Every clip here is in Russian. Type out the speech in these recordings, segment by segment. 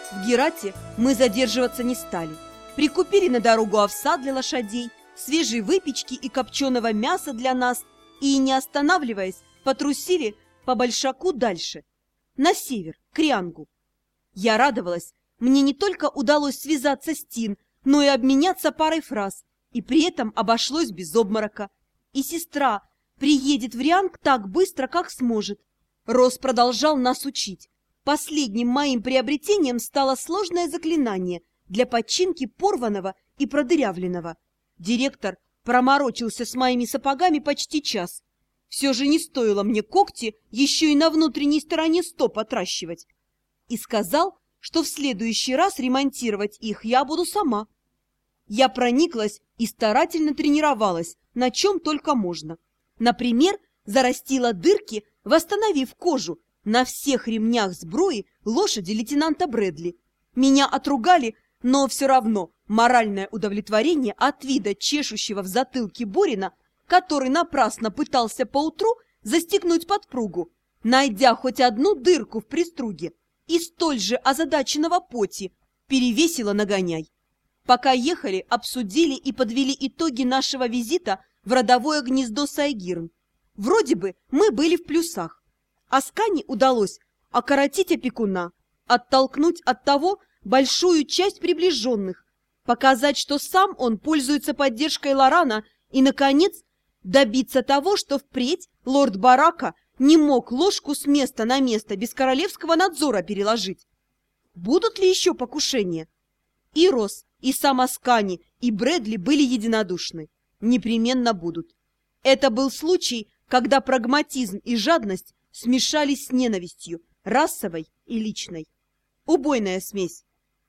В Герате мы задерживаться не стали. Прикупили на дорогу овса для лошадей, свежей выпечки и копченого мяса для нас и, не останавливаясь, потрусили по Большаку дальше, на север, к Риангу. Я радовалась, мне не только удалось связаться с Тин, но и обменяться парой фраз, и при этом обошлось без обморока. И сестра приедет в Рианг так быстро, как сможет. Рос продолжал нас учить. Последним моим приобретением стало сложное заклинание для починки порванного и продырявленного. Директор проморочился с моими сапогами почти час. Все же не стоило мне когти еще и на внутренней стороне стоп отращивать. И сказал, что в следующий раз ремонтировать их я буду сама. Я прониклась и старательно тренировалась, на чем только можно. Например, зарастила дырки, восстановив кожу на всех ремнях сбруи лошади лейтенанта Брэдли. Меня отругали, но все равно моральное удовлетворение от вида чешущего в затылке Борина, который напрасно пытался поутру застегнуть подпругу, найдя хоть одну дырку в приструге, и столь же озадаченного Поти, перевесило нагоняй. Пока ехали, обсудили и подвели итоги нашего визита в родовое гнездо Сайгирн. Вроде бы мы были в плюсах. Аскане удалось окоротить опекуна, оттолкнуть от того большую часть приближенных, показать, что сам он пользуется поддержкой Лорана и, наконец, добиться того, что впредь лорд Барака не мог ложку с места на место без королевского надзора переложить. Будут ли еще покушения? И Рос, и сам Аскани, и Брэдли были единодушны. Непременно будут. Это был случай, когда прагматизм и жадность смешались с ненавистью, расовой и личной. Убойная смесь.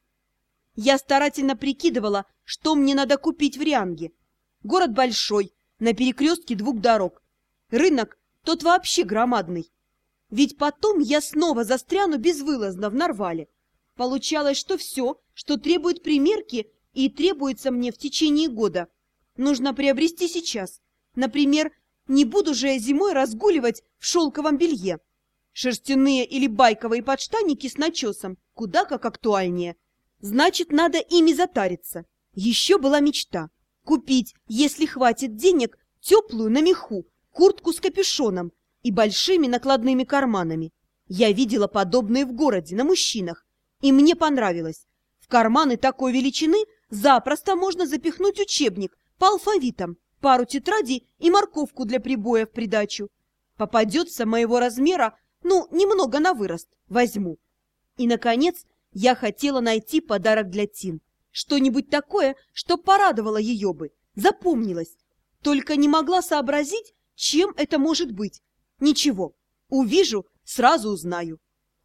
Я старательно прикидывала, что мне надо купить в Рианге. Город большой, на перекрестке двух дорог. Рынок тот вообще громадный. Ведь потом я снова застряну безвылазно в Нарвале. Получалось, что все, что требует примерки и требуется мне в течение года, нужно приобрести сейчас. Например, не буду же я зимой разгуливать в шелковом белье. Шерстяные или байковые подштанники с начесом куда как актуальнее. Значит, надо ими затариться. Еще была мечта купить, если хватит денег, теплую на меху куртку с капюшоном и большими накладными карманами. Я видела подобные в городе на мужчинах, и мне понравилось. В карманы такой величины запросто можно запихнуть учебник по алфавитам, пару тетрадей и морковку для прибоя в придачу. Попадется моего размера, немного на вырост, возьму. И, наконец, я хотела найти подарок для Тин. Что-нибудь такое, что порадовало ее бы, запомнилось. Только не могла сообразить, чем это может быть. Ничего, увижу, сразу узнаю.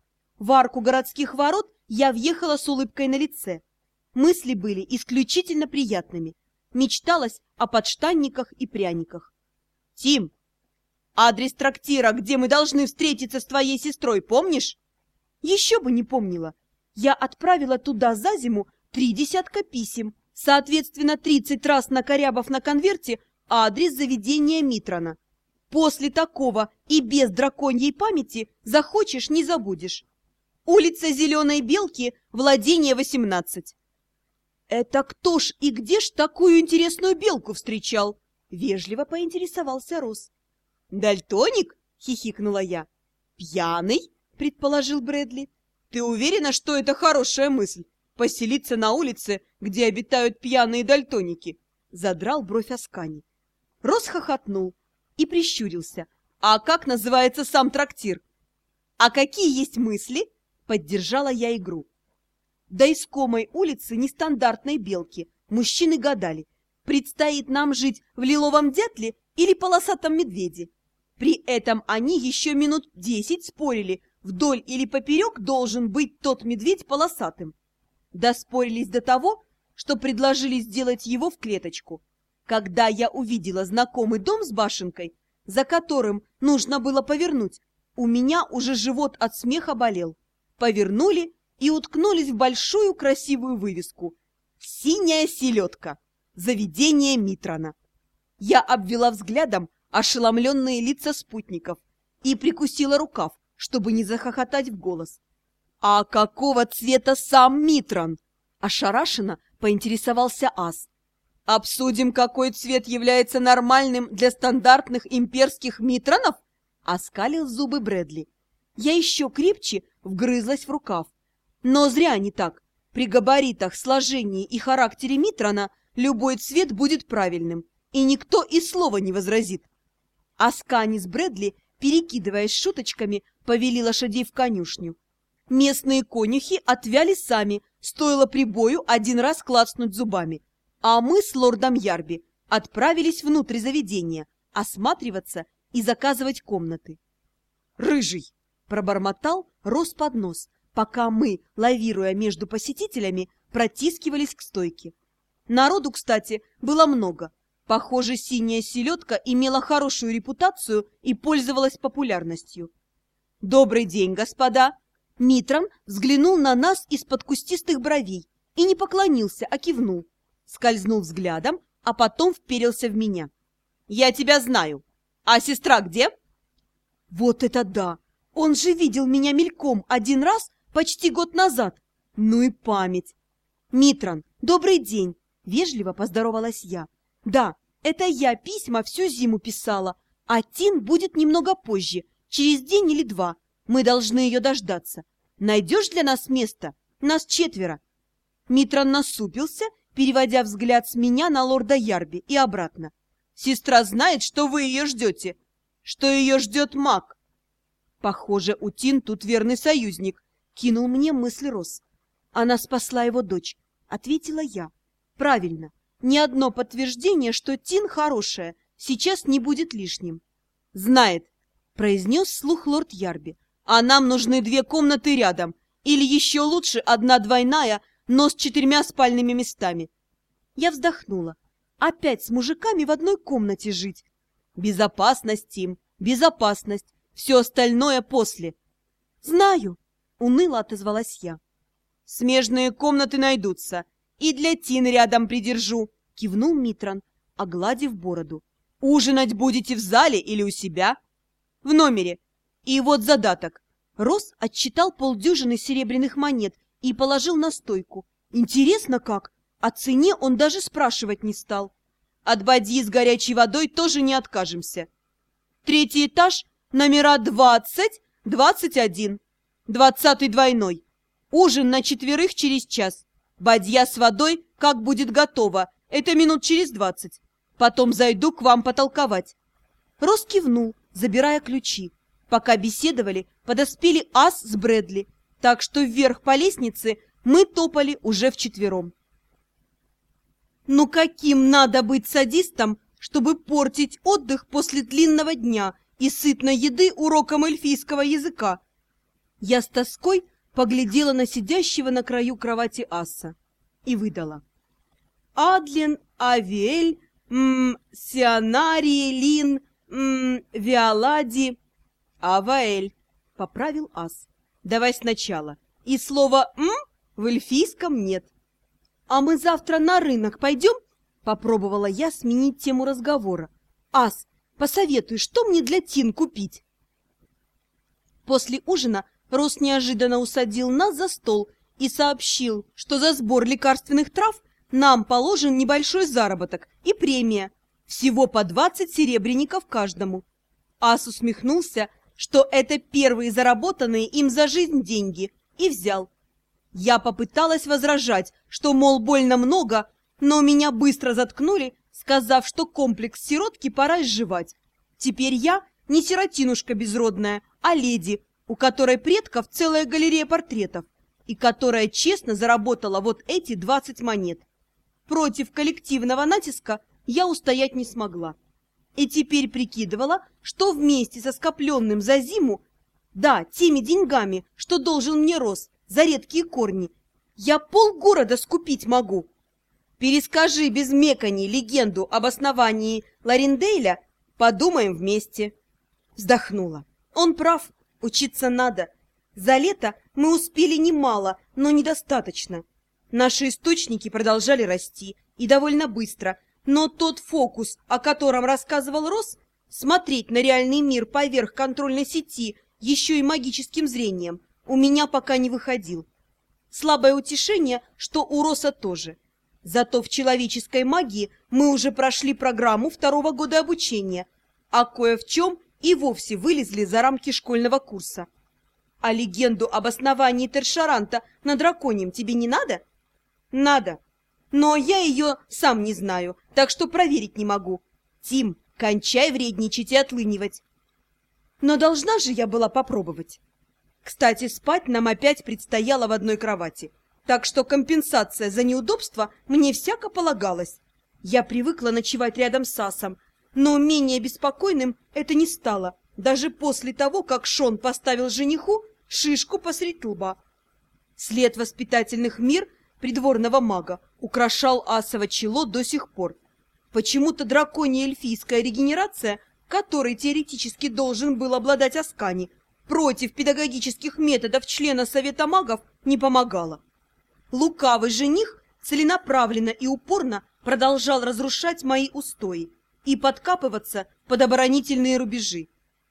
В арку городских ворот я въехала с улыбкой на лице. Мысли были исключительно приятными. Мечталось о подштанниках и пряниках. «Тим, адрес трактира, где мы должны встретиться с твоей сестрой, помнишь?» Еще бы не помнила. Я отправила туда за зиму 3 десятка писем, соответственно, 30 раз накорябав на конверте адрес заведения Митрана. После такого и без драконьей памяти захочешь, не забудешь. Улица Зеленой Белки, владение 18. «Это кто ж и где ж такую интересную белку встречал?» — вежливо поинтересовался Рос. «Дальтоник?» — хихикнула я. «Пьяный?» — предположил Брэдли. «Ты уверена, что это хорошая мысль? Поселиться на улице, где обитают пьяные дальтоники?» — задрал бровь Аскани. Рос хохотнул и прищурился. «А как называется сам трактир?» «А какие есть мысли?» — поддержала я игру. До искомой улицы нестандартной белки мужчины гадали, предстоит нам жить в лиловом дятле или полосатом медведе. При этом они еще минут 10 спорили, вдоль или поперек должен быть тот медведь полосатым. Доспорились до того, что предложили сделать его в клеточку. Когда я увидела знакомый дом с башенкой, за которым нужно было повернуть, у меня уже живот от смеха болел. Повернули и уткнулись в большую красивую вывеску. «Синяя селедка. Заведение Митрана». Я обвела взглядом ошеломленные лица спутников и прикусила рукав, чтобы не захохотать в голос. «А какого цвета сам Митран?» – ошарашенно поинтересовался Ас. «Обсудим, какой цвет является нормальным для стандартных имперских Митранов?» – оскалил зубы Брэдли. Я еще крепче вгрызлась в рукав. Но зря не так. При габаритах, сложении и характере Митрана любой цвет будет правильным, и никто и слова не возразит. Аскани с Брэдли, перекидываясь шуточками, повели лошадей в конюшню. Местные конюхи отвяли сами, стоило прибою один раз клацнуть зубами, а мы с лордом Ярби отправились внутрь заведения осматриваться и заказывать комнаты. «Рыжий!» – пробормотал Рос под нос, пока мы, лавируя между посетителями, протискивались к стойке. Народу, кстати, было много. Похоже, синяя селедка имела хорошую репутацию и пользовалась популярностью. «Добрый день, господа!» Митран взглянул на нас из-под кустистых бровей и не поклонился, а кивнул. Скользнул взглядом, а потом вперился в меня. «Я тебя знаю. А сестра где?» Вот это да! Он же видел меня мельком один раз почти год назад. Ну и память! «Митран, добрый день!» — вежливо поздоровалась я. «Да, это я письма всю зиму писала, а Тин будет немного позже, через день или два. Мы должны ее дождаться. Найдешь для нас место? Нас 4. Митран насупился, переводя взгляд с меня на лорда Ярби и обратно. «Сестра знает, что вы ее ждете, что ее ждет маг». «Похоже, у Тин тут верный союзник», — кинул мне мысль Рос. «Она спасла его дочь», — ответила я. «Правильно, ни одно подтверждение, что Тин хорошая, сейчас не будет лишним». «Знает», — произнес вслух лорд Ярби. «А нам нужны 2 комнаты рядом, или еще лучше 1 двойная, но с 4 спальными местами». Я вздохнула. Опять с мужиками в одной комнате жить. Безопасность, Тим, безопасность. Все остальное после. Знаю, уныло отозвалась я. Смежные комнаты найдутся. И для Тин рядом придержу, кивнул Митран, огладив бороду. Ужинать будете в зале или у себя? В номере. И вот задаток. Рос отсчитал 50 серебряных монет и положил на стойку. Интересно как? О цене он даже спрашивать не стал. От бадьи с горячей водой тоже не откажемся. 3-й этаж, номера 20, 21. 20-й двойной. Ужин на 4 через час. Бадья с водой, как будет готово, это минут через 20. Потом зайду к вам потолковать. Рос кивнул, забирая ключи. Пока беседовали, подоспели Ас с Брэдли, так что вверх по лестнице мы топали уже вчетвером. Ну каким надо быть садистом, чтобы портить отдых после длинного дня и сытной еды уроком эльфийского языка? Я с тоской поглядела на сидящего на краю кровати Аса и выдала. Адлен, Авиэль, Сионарий, Лин, Виолади, Аваэль, поправил Ас. Давай сначала. И слова «м» в эльфийском нет. «А мы завтра на рынок пойдем?» Попробовала я сменить тему разговора. «Ас, посоветуй, что мне для Тин купить?» После ужина Рос неожиданно усадил нас за стол и сообщил, что за сбор лекарственных трав нам положен небольшой заработок и премия. Всего по 20 серебряников каждому. Ас усмехнулся, что это первые заработанные им за жизнь деньги, и взял. Я попыталась возражать, что, мол, больно много, но меня быстро заткнули, сказав, что комплекс сиротки пора изживать. Теперь я не сиротинушка безродная, а леди, у которой предков целая галерея портретов, и которая честно заработала вот эти 20 монет. Против коллективного натиска я устоять не смогла. И теперь прикидывала, что вместе со скопленным за зиму, да, теми деньгами, что должен мне Рос, за редкие корни, я полгорода скупить могу. Перескажи без меканий легенду об основании Ларендейля, подумаем вместе. Вздохнула. Он прав, учиться надо. За лето мы успели немало, но недостаточно. Наши источники продолжали расти, и довольно быстро, но тот фокус, о котором рассказывал Рос, смотреть на реальный мир поверх контрольной сети еще и магическим зрением, у меня пока не выходил. Слабое утешение, что у Роса тоже. Зато в человеческой магии мы уже прошли программу 2-го года обучения, а кое в чем и вовсе вылезли за рамки школьного курса. А легенду об основании Тершаранта на драконьем тебе не надо? Надо. Но я ее сам не знаю, так что проверить не могу. Тим, кончай вредничать и отлынивать. Но должна же я была попробовать. Кстати, спать нам опять предстояло в одной кровати, так что компенсация за неудобство мне всяко полагалась. Я привыкла ночевать рядом с Асом, но менее беспокойным это не стало, даже после того, как Шон поставил жениху шишку посреди лба. След воспитательных мер придворного мага украшал Асово чело до сих пор. Почему-то драконья эльфийская регенерация, которой теоретически должен был обладать Аскани, против педагогических методов члена Совета магов не помогала. Лукавый жених целенаправленно и упорно продолжал разрушать мои устои и подкапываться под оборонительные рубежи.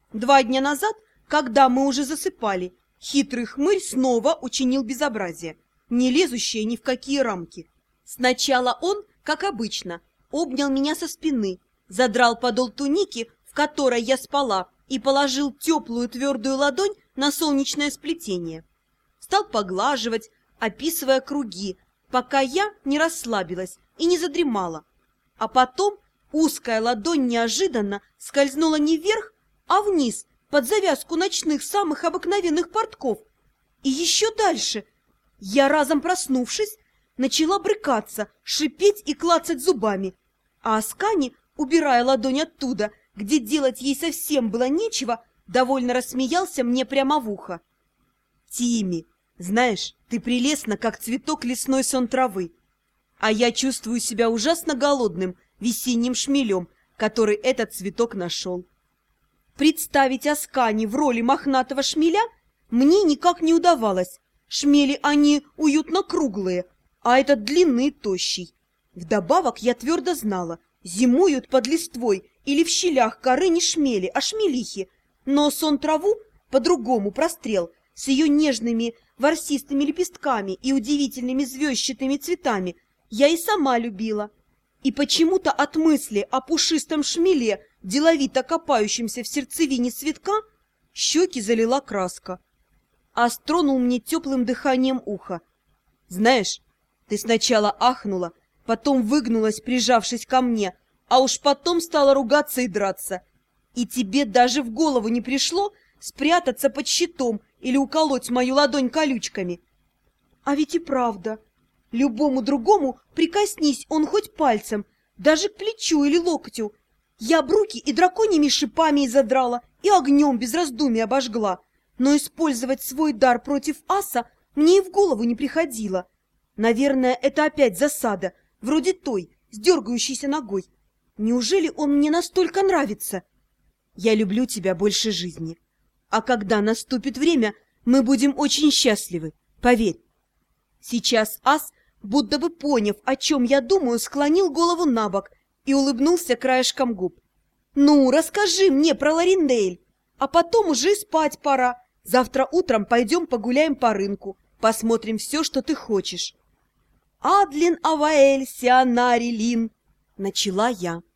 2 дня назад, когда мы уже засыпали, хитрый хмырь снова учинил безобразие, не лезущее ни в какие рамки. Сначала он, как обычно, обнял меня со спины, задрал подол туники, в которой я спала, и положил теплую твердую ладонь на солнечное сплетение. Стал поглаживать, описывая круги, пока я не расслабилась и не задремала. А потом узкая ладонь неожиданно скользнула не вверх, а вниз, под завязку ночных самых обыкновенных портков. И еще дальше. Я, разом проснувшись, начала брыкаться, шипеть и клацать зубами. А Аскани, убирая ладонь оттуда, где делать ей совсем было нечего, довольно рассмеялся мне прямо в ухо. «Тимми, знаешь, ты прелестна, как цветок лесной сон травы, а я чувствую себя ужасно голодным весенним шмелем, который этот цветок нашел». Представить Аскани в роли мохнатого шмеля мне никак не удавалось. Шмели они уютно круглые, а этот длинный и тощий. Вдобавок я твердо знала, зимуют под листвой или в щелях коры не шмели, а шмелихи, но сон траву по-другому прострел с ее нежными ворсистыми лепестками и удивительными звездчатыми цветами я и сама любила. И почему-то от мысли о пушистом шмеле, деловито копающемся в сердцевине цветка, щеки залила краска. Ас тронул мне теплым дыханием ухо. «Знаешь, ты сначала ахнула, потом выгнулась, прижавшись ко мне, а уж потом стала ругаться и драться. И тебе даже в голову не пришло спрятаться под щитом или уколоть мою ладонь колючками. А ведь и правда. Любому другому прикоснись он хоть пальцем, даже к плечу или локтю. Я б руки и драконьими шипами изодрала, и огнем без раздумий обожгла. Но использовать свой дар против Аса мне и в голову не приходило. Наверное, это опять засада, вроде той, с дергающейся ногой. Неужели он мне настолько нравится? Я люблю тебя больше жизни. А когда наступит время, мы будем очень счастливы, поверь. Сейчас Ас, будто бы поняв, о чем я думаю, склонил голову на бок и улыбнулся краешком губ. «Ну, расскажи мне про Лариндель, а потом уже и спать пора. Завтра утром пойдем погуляем по рынку, посмотрим все, что ты хочешь». «Адлин Аваэль Сианари Лин», — начала я.